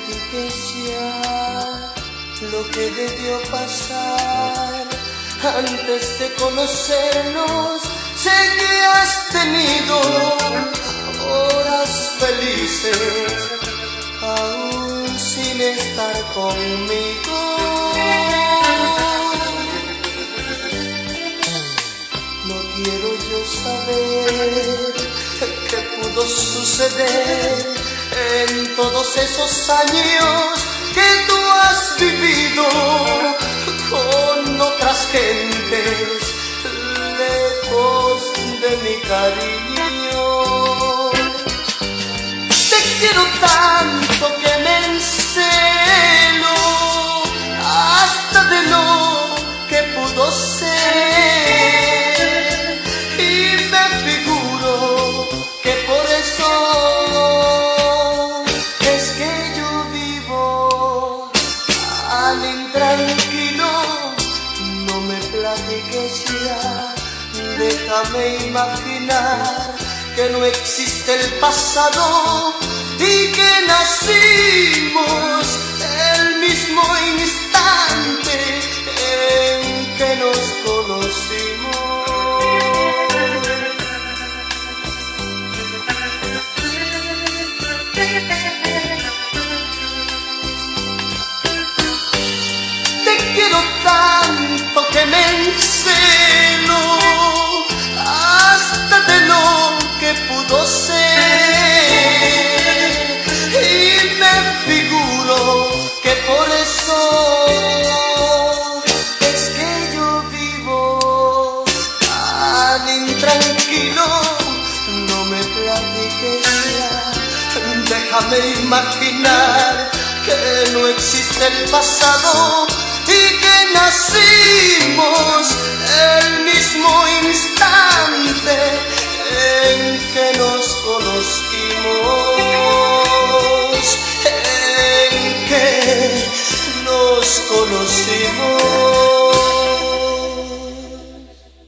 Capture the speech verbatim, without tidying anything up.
platiques ya lo que debió pasar antes de conocernos. Sé que has tenido horas felices aún sin estar conmigo. No quiero yo saber qué pudo suceder en todos esos años que tú has vivido con otras gentes lejos de mi cariño. Te quiero tanto que me encelo hasta de lo que pudo ser. Intranquilo, no me platiques ya, déjame imaginar que no existe el pasado y que nacimos el mismo instante en que nos conocimos. Quiero tanto que me encelo hasta de lo que pudo ser y me figuro que por eso es que yo vivo tan intranquilo. No me platiques ya, déjame imaginar que no existe el pasado y que nacimos el mismo instante en que nos conocimos, en que nos conocimos.